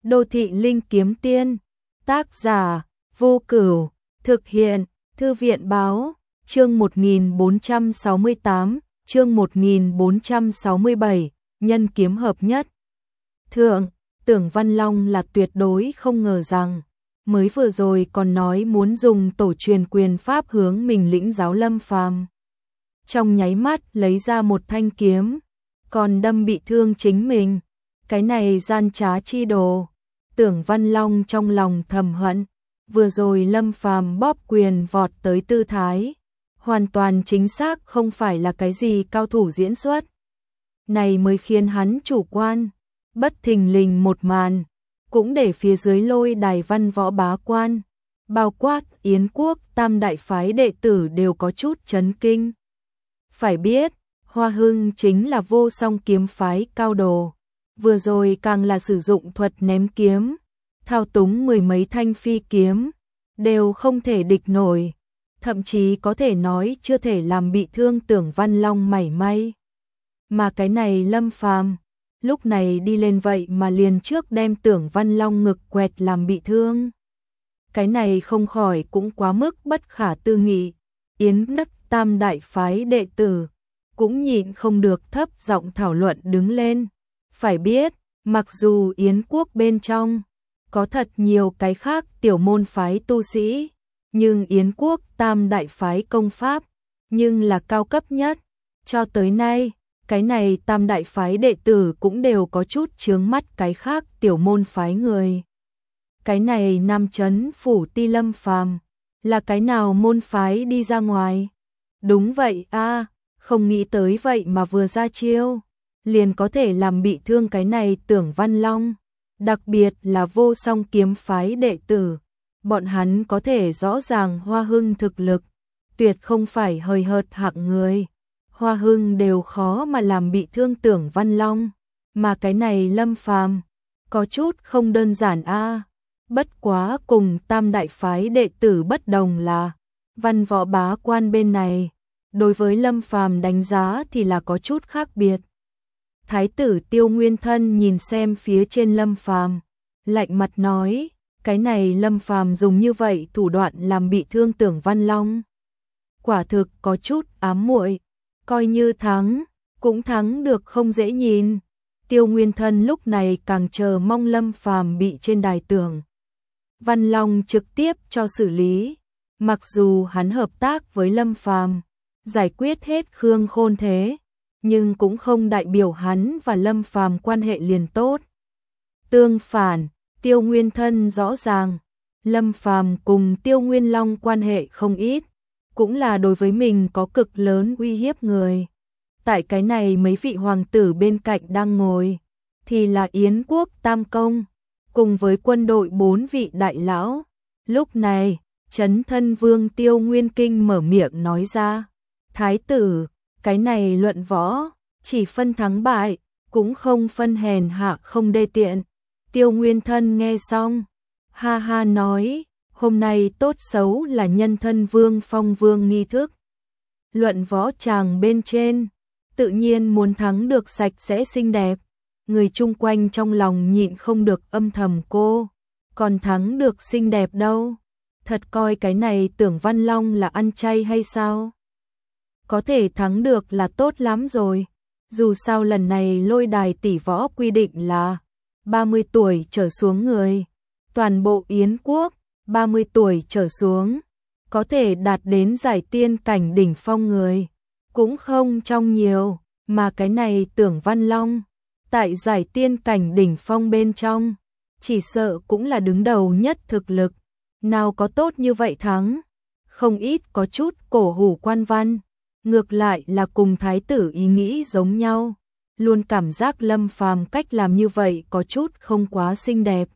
Đô thị linh kiếm tiên, tác giả, Vô Cửu, thực hiện, Thư viện báo, chương 1468, chương 1467, nhân kiếm hợp nhất. Thượng, Tưởng Văn Long là tuyệt đối không ngờ rằng, mới vừa rồi còn nói muốn dùng tổ truyền quyền pháp hướng mình lĩnh giáo Lâm Phàm. Trong nháy mắt lấy ra một thanh kiếm, còn đâm bị thương chính mình. Cái này gian trá chi đồ. Tưởng Văn Long trong lòng thầm hận, vừa rồi Lâm Phàm bóp quyền vọt tới tư thái, hoàn toàn chính xác không phải là cái gì cao thủ diễn xuất. Này mới khiến hắn chủ quan, bất thình lình một màn, cũng để phía dưới lôi đài văn võ bá quan, bao quát Yến quốc tam đại phái đệ tử đều có chút chấn kinh. Phải biết, Hoa Hưng chính là vô song kiếm phái cao đồ. Vừa rồi càng là sử dụng thuật ném kiếm, thao túng mười mấy thanh phi kiếm, đều không thể địch nổi, thậm chí có thể nói chưa thể làm bị thương Tưởng Văn Long mảy may. Mà cái này Lâm Phàm, lúc này đi lên vậy mà liền trước đem Tưởng Văn Long ngực quẹt làm bị thương. Cái này không khỏi cũng quá mức bất khả tư nghị. Yến đất tam đại phái đệ tử, cũng nhịn không được thấp giọng thảo luận đứng lên. Phải biết, mặc dù Yến quốc bên trong có thật nhiều cái khác tiểu môn phái tu sĩ, nhưng Yến quốc tam đại phái công pháp, nhưng là cao cấp nhất. Cho tới nay, cái này tam đại phái đệ tử cũng đều có chút chướng mắt cái khác tiểu môn phái người. Cái này Nam Chấn phủ ti Lâm Phàm, là cái nào môn phái đi ra ngoài? Đúng vậy a, không nghĩ tới vậy mà vừa ra chiêu liền có thể làm bị thương cái này Tưởng Văn Long, đặc biệt là vô song kiếm phái đệ tử, bọn hắn có thể rõ ràng Hoa Hưng thực lực, tuyệt không phải hời hợt hạng người. Hoa Hưng đều khó mà làm bị thương Tưởng Văn Long, mà cái này Lâm Phàm có chút không đơn giản a. Bất quá cùng tam đại phái đệ tử bất đồng là, văn võ bá quan bên này, đối với Lâm Phàm đánh giá thì là có chút khác biệt. Thái tử Tiêu Nguyên Thân nhìn xem phía trên Lâm Phàm, lạnh mặt nói, cái này Lâm Phàm dùng như vậy thủ đoạn làm bị thương Tưởng Văn Long. Quả thực có chút ám muội, coi như thắng, cũng thắng được không dễ nhìn. Tiêu Nguyên Thân lúc này càng chờ mong Lâm Phàm bị trên đài Tưởng Văn Long trực tiếp cho xử lý. Mặc dù hắn hợp tác với Lâm Phàm, giải quyết hết Khương Khôn Thế, nhưng cũng không đại biểu hắn và Lâm Phàm quan hệ liền tốt. Tương phản, Tiêu Nguyên Thân rõ ràng, Lâm Phàm cùng Tiêu Nguyên Long quan hệ không ít, cũng là đối với mình có cực lớn uy hiếp người. Tại cái này mấy vị hoàng tử bên cạnh đang ngồi, thì là Yến quốc Tam Công, cùng với quân đội 4 vị đại lão. Lúc này, Chấn Thân Vương Tiêu Nguyên Kinh mở miệng nói ra, Thái tử, cái này luận võ, chỉ phân thắng bại, cũng không phân hèn hạ không đê tiện. Tiêu Nguyên Thân nghe xong, ha ha nói, hôm nay tốt xấu là nhân thân vương phong vương nghi thức. Luận võ tràng bên trên, tự nhiên muốn thắng được sạch sẽ xinh đẹp. Người chung quanh trong lòng nhịn không được âm thầm cô, còn thắng được xinh đẹp đâu. Thật coi cái này Tưởng Văn Long là ăn chay hay sao? Có thể thắng được là tốt lắm rồi. Dù sao lần này lôi đài tỷ võ quy định là 30 tuổi trở xuống người. Toàn bộ Yến quốc, 30 tuổi trở xuống, có thể đạt đến giải tiên cảnh đỉnh phong người. Cũng không trong nhiều, mà cái này Tưởng Văn Long, tại giải tiên cảnh đỉnh phong bên trong, chỉ sợ cũng là đứng đầu nhất thực lực. Nào có tốt như vậy thắng, không ít có chút cổ hủ quan văn. Ngược lại là cùng thái tử ý nghĩ giống nhau, luôn cảm giác Lâm Phàm cách làm như vậy có chút không quá xinh đẹp.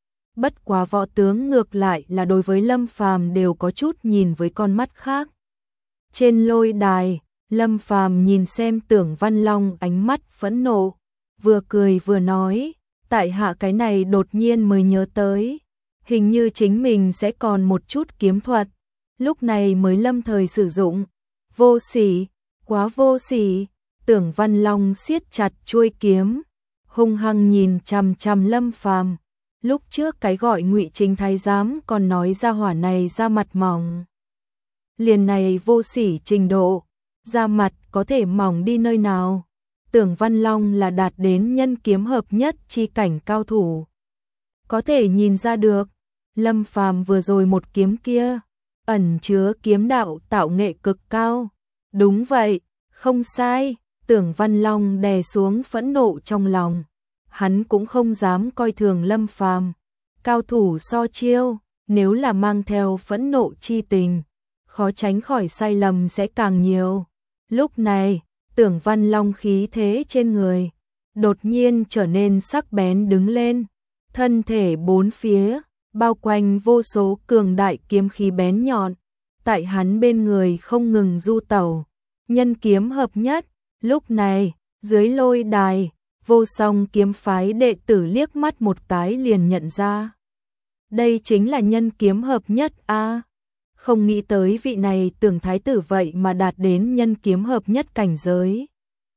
Bất quá võ tướng ngược lại là đối với Lâm Phàm đều có chút nhìn với con mắt khác. Trên lôi đài, Lâm Phàm nhìn xem Tưởng Văn Long ánh mắt phẫn nộ, vừa cười vừa nói, tại hạ cái này đột nhiên mới nhớ tới, hình như chính mình sẽ còn một chút kiếm thuật, lúc này mới lâm thời sử dụng. Vô sỉ, quá vô sỉ. Tưởng Văn Long siết chặt chuôi kiếm, hung hăng nhìn chằm chằm Lâm Phàm, Lúc trước cái gọi Ngụy Chính Thái giám còn nói ra hỏa này da mặt mỏng. Liền này vô sỉ trình độ, da mặt có thể mỏng đi nơi nào. Tưởng Văn Long là đạt đến nhân kiếm hợp nhất chi cảnh cao thủ. Có thể nhìn ra được, Lâm Phàm vừa rồi một kiếm kia, ẩn chứa kiếm đạo tạo nghệ cực cao. Đúng vậy, không sai, Tưởng Văn Long đè xuống phẫn nộ trong lòng. Hắn cũng không dám coi thường Lâm Phàm, cao thủ so chiêu, nếu là mang theo phẫn nộ chi tình, khó tránh khỏi sai lầm sẽ càng nhiều. Lúc này, Tưởng Văn Long khí thế trên người đột nhiên trở nên sắc bén đứng lên, thân thể bốn phía bao quanh vô số cường đại kiếm khí bén nhọn, tại hắn bên người không ngừng du tẩu, nhân kiếm hợp nhất. Lúc này, dưới lôi đài, Vô Song kiếm phái đệ tử liếc mắt một cái liền nhận ra. Đây chính là nhân kiếm hợp nhất a. Không nghĩ tới vị này Tưởng thái tử vậy mà đạt đến nhân kiếm hợp nhất cảnh giới.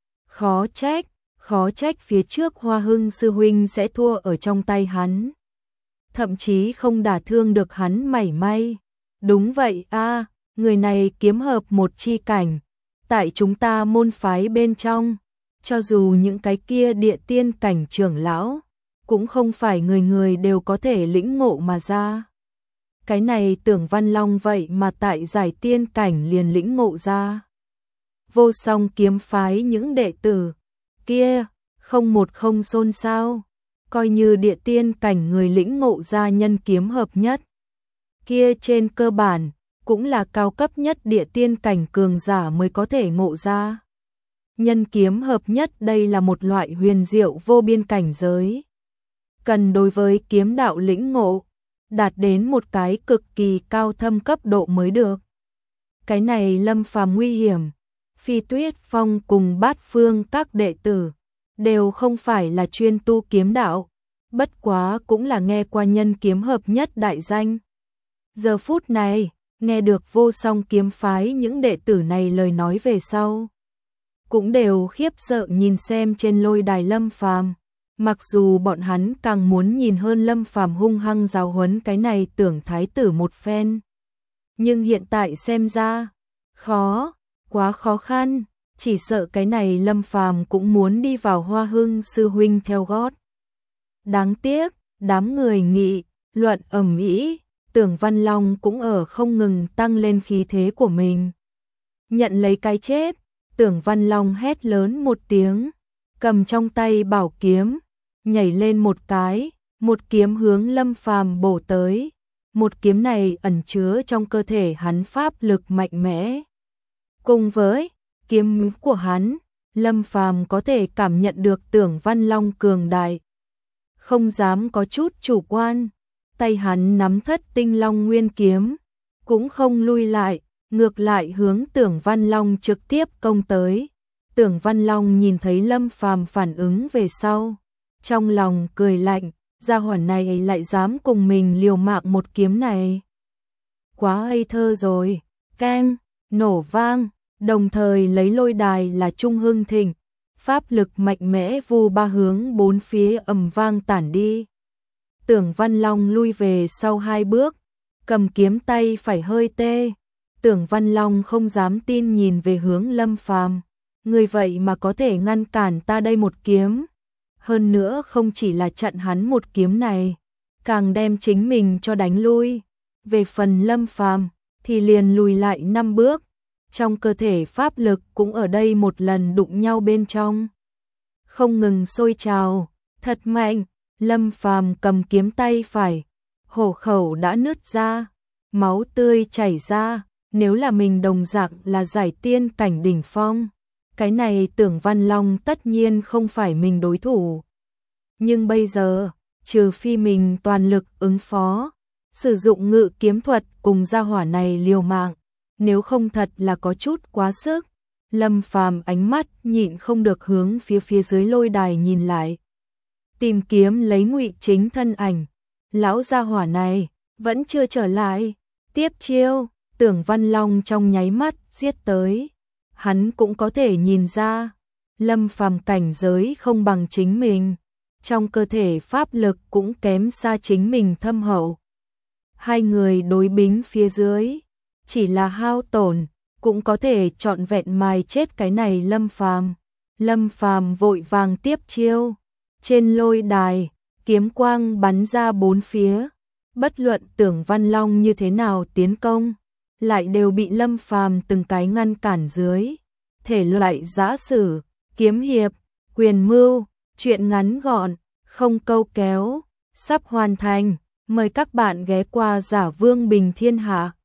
Khó trách phía trước Hoa Hưng sư huynh sẽ thua ở trong tay hắn. Thậm chí không đả thương được hắn mảy may. Đúng vậy a, người này kiếm hợp một chi cảnh. Tại chúng ta môn phái bên trong, cho dù những cái kia địa tiên cảnh trưởng lão, cũng không phải người người đều có thể lĩnh ngộ mà ra. Cái này Tưởng Văn Long vậy mà tại giải tiên cảnh liền lĩnh ngộ ra. Vô Song kiếm phái những đệ tử kia, không một không xôn xao, coi như địa tiên cảnh người lĩnh ngộ ra nhân kiếm hợp nhất. Kia trên cơ bản, cũng là cao cấp nhất địa tiên cảnh cường giả mới có thể ngộ ra. Nhân kiếm hợp nhất đây là một loại huyền diệu vô biên cảnh giới. Cần đối với kiếm đạo lĩnh ngộ, đạt đến một cái cực kỳ cao thâm cấp độ mới được. Cái này Lâm Phàm nguy hiểm, Phi Tuyết Phong cùng Bát Phương các đệ tử đều không phải là chuyên tu kiếm đạo, bất quá cũng là nghe qua nhân kiếm hợp nhất đại danh. Giờ phút này, nghe được Vô Song kiếm phái những đệ tử này lời nói về sau, cũng đều khiếp sợ nhìn xem trên lôi đài Lâm Phàm. Mặc dù bọn hắn càng muốn nhìn hơn Lâm Phàm hung hăng giáo huấn cái này Tưởng thái tử một phen, nhưng hiện tại xem ra, quá khó khăn, chỉ sợ cái này Lâm Phàm cũng muốn đi vào Hoa Hưng sư huynh theo gót. Đáng tiếc, đám người nghị luận ầm ĩ, Tưởng Văn Long cũng ở không ngừng tăng lên khí thế của mình. Nhận lấy cái chết, Tưởng Văn Long hét lớn một tiếng, cầm trong tay bảo kiếm, nhảy lên một cái, một kiếm hướng Lâm Phàm bổ tới. Một kiếm này ẩn chứa trong cơ thể hắn pháp lực mạnh mẽ. Cùng với kiếm của hắn, Lâm Phàm có thể cảm nhận được Tưởng Văn Long cường đại. Không dám có chút chủ quan, tay hắn nắm Thất Tinh Long Nguyên kiếm, cũng không lui lại, ngược lại hướng Tưởng Văn Long trực tiếp công tới. Tưởng Văn Long nhìn thấy Lâm Phàm phản ứng về sau, trong lòng cười lạnh, gia hỏa này lại dám cùng mình liều mạng một kiếm này. Quá ngây thơ rồi, keng, nổ vang, đồng thời lấy lôi đài là trung hưng thịnh, pháp lực mạnh mẽ vu ba hướng bốn phía ầm vang tản đi. Tưởng Văn Long lui về sau hai bước, cầm kiếm tay phải hơi tê. Tưởng Văn Long không dám tin nhìn về hướng Lâm Phàm, người vậy mà có thể ngăn cản ta đây một kiếm. Hơn nữa không chỉ là chặn hắn một kiếm này, càng đem chính mình cho đánh lui. Về phần Lâm Phàm thì liền lùi lại 5 bước, trong cơ thể pháp lực cũng ở đây một lần đụng nhau bên trong, không ngừng sôi trào, thật mạnh. Lâm Phàm cầm kiếm tay phải, hổ khẩu đã nứt ra, máu tươi chảy ra. Nếu là mình đồng dạng là giải tiên cảnh đỉnh phong, cái này Tưởng Văn Long tất nhiên không phải mình đối thủ. Nhưng bây giờ, trừ phi mình toàn lực ứng phó, sử dụng ngự kiếm thuật cùng gia hỏa này liều mạng, nếu không thật là có chút quá sức. Lâm Phàm ánh mắt nhịn không được hướng phía dưới lôi đài nhìn lại, tìm kiếm lấy Ngụy Chính thân ảnh. Lão gia hỏa này vẫn chưa trở lại. Tiếp chiêu, Tưởng Văn Long trong nháy mắt giết tới. Hắn cũng có thể nhìn ra, Lâm Phàm cảnh giới không bằng chính mình, trong cơ thể pháp lực cũng kém xa chính mình thâm hậu. Hai người đối bính phía dưới, chỉ là hao tổn, cũng có thể trọn vẹn mài chết cái này Lâm Phàm. Lâm Phàm vội vàng tiếp chiêu, trên lôi đài, kiếm quang bắn ra bốn phía, bất luận Tưởng Văn Long như thế nào tiến công, lại đều bị Lâm Phàm từng cái ngăn cản dưới. Thể loại giã sử, kiếm hiệp, quyền mưu, truyện ngắn gọn, không câu kéo, sắp hoàn thành. Mời các bạn ghé qua Giả Vương Bình Thiên Hạ.